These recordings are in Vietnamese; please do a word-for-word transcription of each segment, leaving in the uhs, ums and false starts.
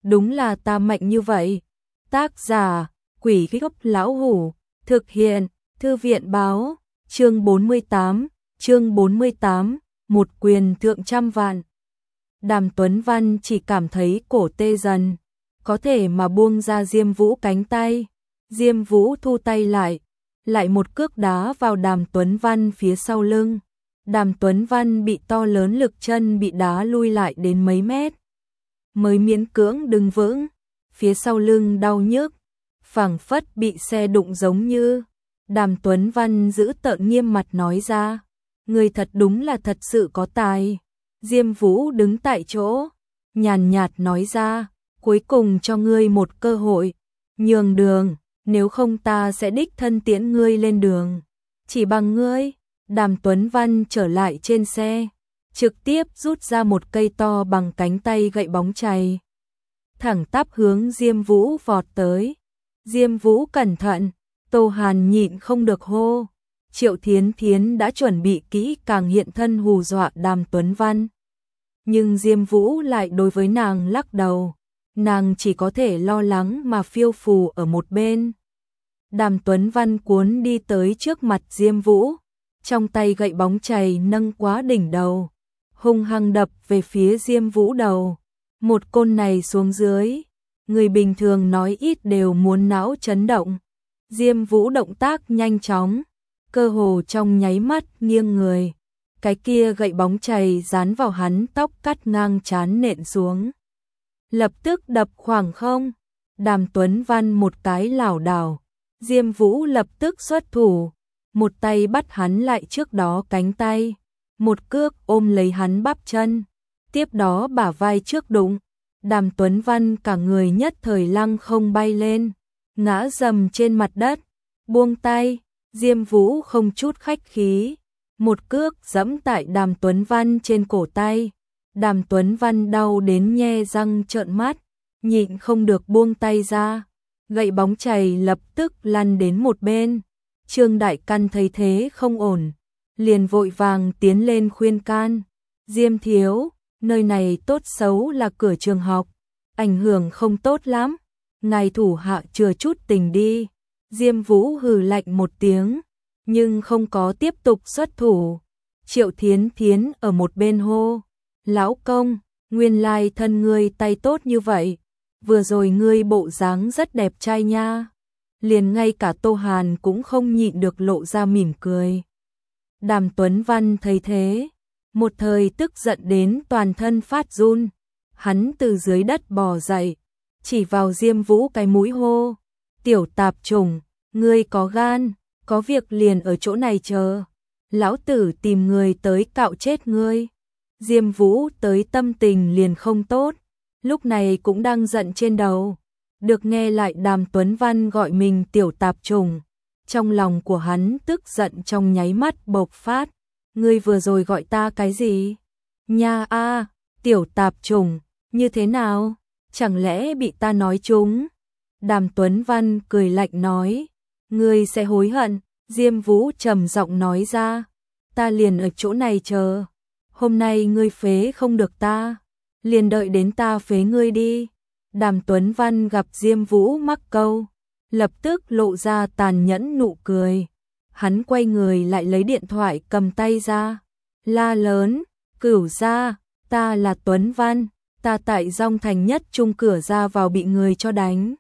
đúng là ta mạnh như vậy. Tác giả, Quỷ Gốc Lão Hủ, thực hiện, Thư viện báo, chương bốn mươi tám, chương bốn mươi tám, một quyền thượng trăm vạn. Đàm Tuấn Văn chỉ cảm thấy cổ tê dần, có thể mà buông ra Diêm Vũ cánh tay. Diêm Vũ thu tay lại, lại một cước đá vào Đàm Tuấn Văn phía sau lưng. Đàm Tuấn Văn bị to lớn lực chân bị đá lui lại đến mấy mét, mới miễn cưỡng đứng vững, phía sau lưng đau nhức, phảng phất bị xe đụng giống như. Đàm Tuấn Văn giữ tợn nghiêm mặt nói ra, người thật đúng là thật sự có tài. Diêm Vũ đứng tại chỗ, nhàn nhạt nói ra, cuối cùng cho ngươi một cơ hội, nhường đường, nếu không ta sẽ đích thân tiễn ngươi lên đường. Chỉ bằng ngươi. Đàm Tuấn Văn trở lại trên xe, trực tiếp rút ra một cây to bằng cánh tay gậy bóng chày, thẳng tắp hướng Diêm Vũ vọt tới. Diêm Vũ cẩn thận, Tô Hàn nhịn không được hô. Triệu Thiến Thiến đã chuẩn bị kỹ càng hiện thân hù dọa Đàm Tuấn Văn, nhưng Diêm Vũ lại đối với nàng lắc đầu, nàng chỉ có thể lo lắng mà phiêu phù ở một bên. Đàm Tuấn Văn cuốn đi tới trước mặt Diêm Vũ, trong tay gậy bóng chày nâng quá đỉnh đầu, hung hăng đập về phía Diêm Vũ đầu. Một côn này xuống dưới, người bình thường nói ít đều muốn não chấn động. Diêm Vũ động tác nhanh chóng, cơ hồ trong nháy mắt nghiêng người, cái kia gậy bóng chày dán vào hắn tóc cắt ngang trán nện xuống, lập tức đập khoảng không. Đàm Tuấn Văn một cái lảo đảo, Diêm Vũ lập tức xuất thủ, một tay bắt hắn lại trước đó cánh tay, một cước ôm lấy hắn bắp chân, tiếp đó bả vai trước đụng. Đàm Tuấn Văn cả người nhất thời lăng không bay lên, ngã dầm trên mặt đất, buông tay. Diêm Vũ không chút khách khí, một cước giẫm tại Đàm Tuấn Văn trên cổ tay. Đàm Tuấn Văn đau đến nhe răng trợn mắt, nhịn không được buông tay ra, gậy bóng chày lập tức lăn đến một bên. Trương Đại Căn thấy thế không ổn, liền vội vàng tiến lên khuyên can. Diêm thiếu, nơi này tốt xấu là cửa trường học, ảnh hưởng không tốt lắm, ngài thủ hạ chừa chút tình đi. Diêm Vũ hừ lạnh một tiếng, nhưng không có tiếp tục xuất thủ. Triệu Thiến Thiến ở một bên hô, lão công, nguyên lai thân ngươi tay tốt như vậy, vừa rồi ngươi bộ dáng rất đẹp trai nha. Liền ngay cả Tô Hàn cũng không nhịn được lộ ra mỉm cười. Đàm Tuấn Văn thấy thế, một thời tức giận đến toàn thân phát run, hắn từ dưới đất bò dậy, chỉ vào Diêm Vũ cái mũi hô, tiểu tạp chủng, ngươi có gan, có việc liền ở chỗ này chờ, lão tử tìm người tới cạo chết ngươi. Diêm Vũ tới tâm tình liền không tốt, lúc này cũng đang giận trên đầu. Được nghe lại Đàm Tuấn Văn gọi mình tiểu tạp chủng, trong lòng của hắn tức giận trong nháy mắt bộc phát. Ngươi vừa rồi gọi ta cái gì? Nha a, tiểu tạp chủng, như thế nào? Chẳng lẽ bị ta nói trúng? Đàm Tuấn Văn cười lạnh nói, ngươi sẽ hối hận. Diêm Vũ trầm giọng nói ra, ta liền ở chỗ này chờ, hôm nay ngươi phế không được ta, liền đợi đến ta phế ngươi đi. Đàm Tuấn Văn gặp Diêm Vũ mắc câu, lập tức lộ ra tàn nhẫn nụ cười. Hắn quay người lại lấy điện thoại cầm tay ra, la lớn, Cửu gia, ta là Tuấn Văn, ta tại Dong Thành Nhất Trung cửa ra vào bị người cho đánh.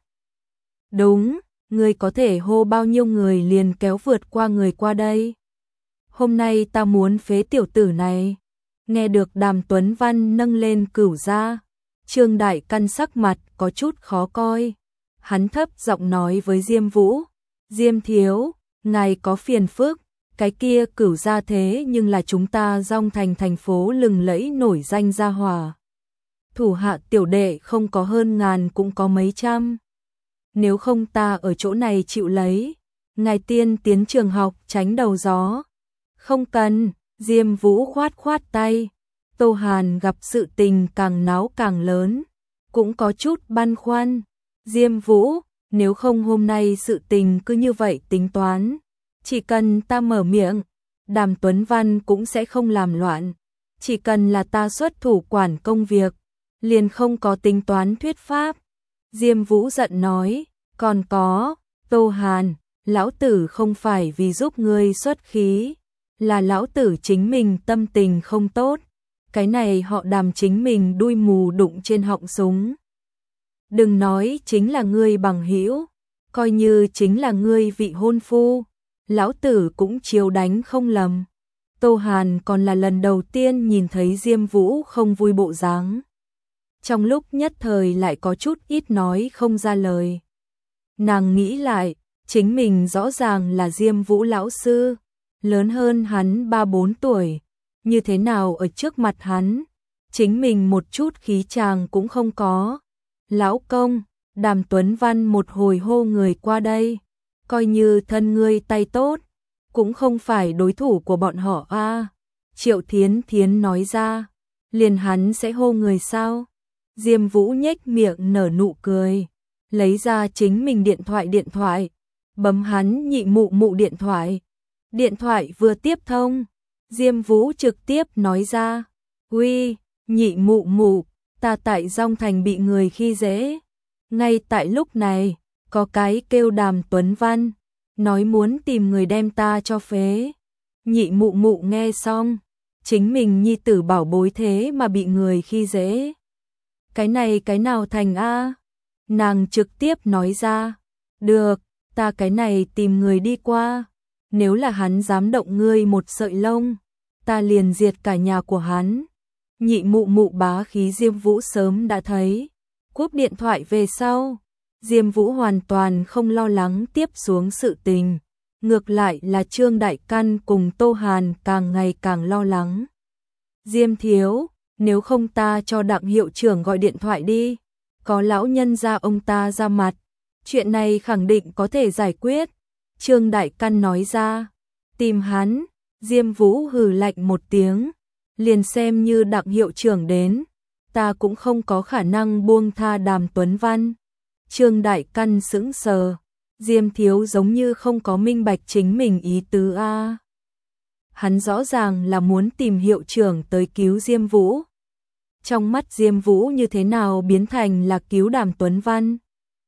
Đúng, ngươi có thể hô bao nhiêu người liền kéo vượt qua người qua đây. Hôm nay ta muốn phế tiểu tử này. Nghe được Đàm Tuấn Văn nâng lên Cửu gia, Trương Đại Căn sắc mặt có chút khó coi. Hắn thấp giọng nói với Diêm Vũ, Diêm thiếu, ngài có phiền phức, cái kia Cửu gia thế nhưng là chúng ta Dong Thành thành phố lừng lẫy nổi danh gia hỏa. Thủ hạ tiểu đệ không có hơn ngàn cũng có mấy trăm. Nếu không ta ở chỗ này chịu lấy, ngài tiên tiến trường học tránh đầu gió. Không cần, Diêm Vũ khoát khoát tay. Tô Hàn gặp sự tình càng náo càng lớn, cũng có chút băn khoăn. Diêm Vũ, nếu không hôm nay sự tình cứ như vậy tính toán, chỉ cần ta mở miệng, Đàm Tuấn Văn cũng sẽ không làm loạn, chỉ cần là ta xuất thủ quản công việc, liền không có tính toán thuyết pháp. Diêm Vũ giận nói, còn có, Tô Hàn, lão tử không phải vì giúp ngươi xuất khí, là lão tử chính mình tâm tình không tốt. Cái này họ Đàm chính mình đuôi mù đụng trên họng súng. Đừng nói chính là ngươi bằng hữu, coi như chính là ngươi vị hôn phu, lão tử cũng chiếu đánh không lầm. Tô Hàn còn là lần đầu tiên nhìn thấy Diêm Vũ không vui bộ dáng. Trong lúc nhất thời lại có chút ít nói không ra lời. Nàng nghĩ lại, chính mình rõ ràng là Diêm Vũ lão sư, lớn hơn hắn ba bốn tuổi, như thế nào ở trước mặt hắn, chính mình một chút khí chàng cũng không có. Lão công, Đàm Tuấn Văn một hồi hô người qua đây, coi như thân ngươi tay tốt, cũng không phải đối thủ của bọn họ a. Triệu Thiến Thiến nói ra, liền hắn sẽ hô người sao? Diêm Vũ nhếch miệng nở nụ cười, lấy ra chính mình điện thoại điện thoại, bấm hắn nhị mụ mụ điện thoại. Điện thoại vừa tiếp thông, Diêm Vũ trực tiếp nói ra, uy, nhị mụ mụ, ta tại Dong Thành bị người khi dễ. Ngay tại lúc này, có cái kêu Đàm Tuấn Văn, nói muốn tìm người đem ta cho phế. Nhị mụ mụ nghe xong, chính mình nhi tử bảo bối thế mà bị người khi dễ. Cái này cái nào thành a? Nàng trực tiếp nói ra, được, ta cái này tìm người đi qua, nếu là hắn dám động ngươi một sợi lông, ta liền diệt cả nhà của hắn. Nhị mụ mụ bá khí Diêm Vũ sớm đã thấy. Cúp điện thoại về sau, Diêm Vũ hoàn toàn không lo lắng tiếp xuống sự tình, ngược lại là Trương Đại Căn cùng Tô Hàn càng ngày càng lo lắng. Diêm thiếu, nếu không ta cho Đặng hiệu trưởng gọi điện thoại đi, có lão nhân gia ông ta ra mặt, chuyện này khẳng định có thể giải quyết. Trương Đại Căn nói ra, tìm hắn. Diêm Vũ hừ lạnh một tiếng, liền xem như Đặng hiệu trưởng đến, ta cũng không có khả năng buông tha Đàm Tuấn Văn. Trương Đại Căn sững sờ, Diêm thiếu giống như không có minh bạch chính mình ý tứ a. Hắn rõ ràng là muốn tìm hiệu trưởng tới cứu Diêm Vũ. Trong mắt Diêm Vũ như thế nào biến thành là cứu Đàm Tuấn Văn?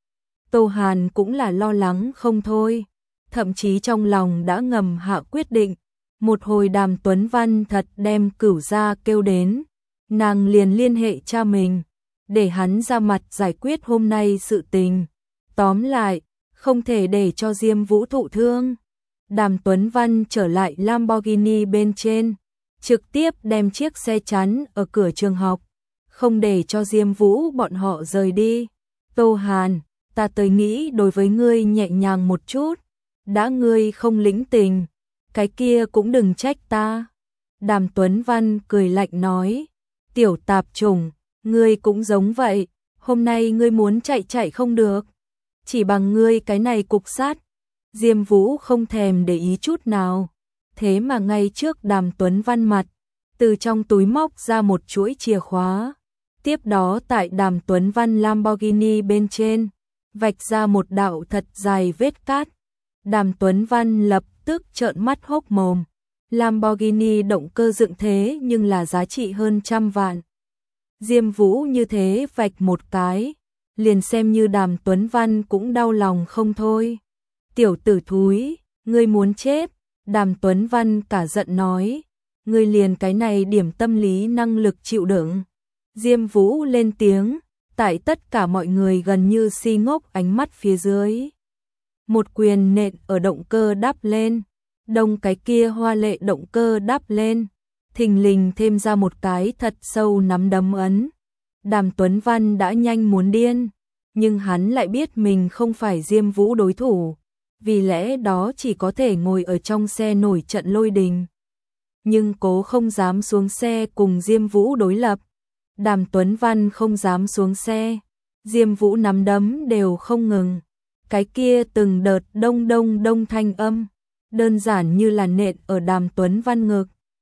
Tô Hàn cũng là lo lắng không thôi, thậm chí trong lòng đã ngầm hạ quyết định, một hồi Đàm Tuấn Văn thật đem Cửu gia kêu đến, nàng liền liên hệ cha mình, để hắn ra mặt giải quyết hôm nay sự tình. Tóm lại, không thể để cho Diêm Vũ thụ thương. Đàm Tuấn Văn trở lại Lamborghini bên trên, trực tiếp đem chiếc xe chắn ở cửa trường học, không để cho Diêm Vũ bọn họ rời đi. Tô Hàn, ta tới nghĩ đối với ngươi nhẹ nhàng một chút, đã ngươi không lĩnh tình, cái kia cũng đừng trách ta. Đàm Tuấn Văn cười lạnh nói, tiểu tạp chủng, ngươi cũng giống vậy, hôm nay ngươi muốn chạy chạy không được, chỉ bằng ngươi cái này cục sắt. Diêm Vũ không thèm để ý chút nào, thế mà ngay trước Đàm Tuấn Văn mặt, từ trong túi móc ra một chuỗi chìa khóa, tiếp đó tại Đàm Tuấn Văn Lamborghini bên trên, vạch ra một đạo thật dài vết cát. Đàm Tuấn Văn lập tức trợn mắt hốc mồm, Lamborghini động cơ dựng thế nhưng là giá trị hơn trăm vạn. Diêm Vũ như thế vạch một cái, liền xem như Đàm Tuấn Văn cũng đau lòng không thôi. Tiểu tử thúi, ngươi muốn chết. Đàm Tuấn Văn cả giận nói, ngươi liền cái này điểm tâm lý năng lực chịu đựng. Diêm Vũ lên tiếng, tại tất cả mọi người gần như si ngốc ánh mắt phía dưới. Một quyền nện ở động cơ đắp lên, đông cái kia hoa lệ động cơ đắp lên, thình lình thêm ra một cái thật sâu nắm đấm ấn. Đàm Tuấn Văn đã nhanh muốn điên, nhưng hắn lại biết mình không phải Diêm Vũ đối thủ, vì lẽ đó chỉ có thể ngồi ở trong xe nổi trận lôi đình. Nhưng cố không dám xuống xe cùng Diêm Vũ đối lập. Đàm Tuấn Văn không dám xuống xe, Diêm Vũ nắm đấm đều không ngừng. Cái kia từng đợt đông đông đông thanh âm, đơn giản như là nện ở Đàm Tuấn Văn ngực.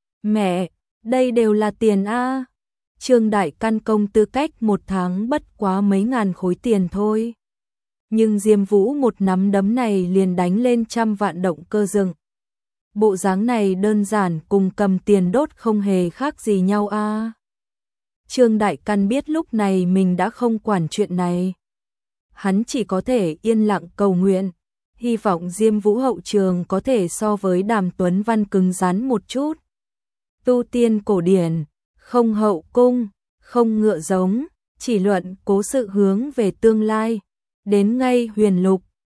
Mẹ, đây đều là tiền a. Trương Đại Căn công tư cách một tháng bất quá mấy ngàn khối tiền thôi. Nhưng Diêm Vũ một nắm đấm này liền đánh lên trăm vạn động cơ rừng. Bộ dáng này đơn giản cùng cầm tiền đốt không hề khác gì nhau a. Trương Đại Căn biết lúc này mình đã không quản chuyện này. Hắn chỉ có thể yên lặng cầu nguyện, hy vọng Diêm Vũ hậu trường có thể so với Đàm Tuấn Văn cứng rắn một chút. Tu tiên cổ điển, không hậu cung, không ngựa giống, chỉ luận cố sự hướng về tương lai. Đến ngay huyền lục,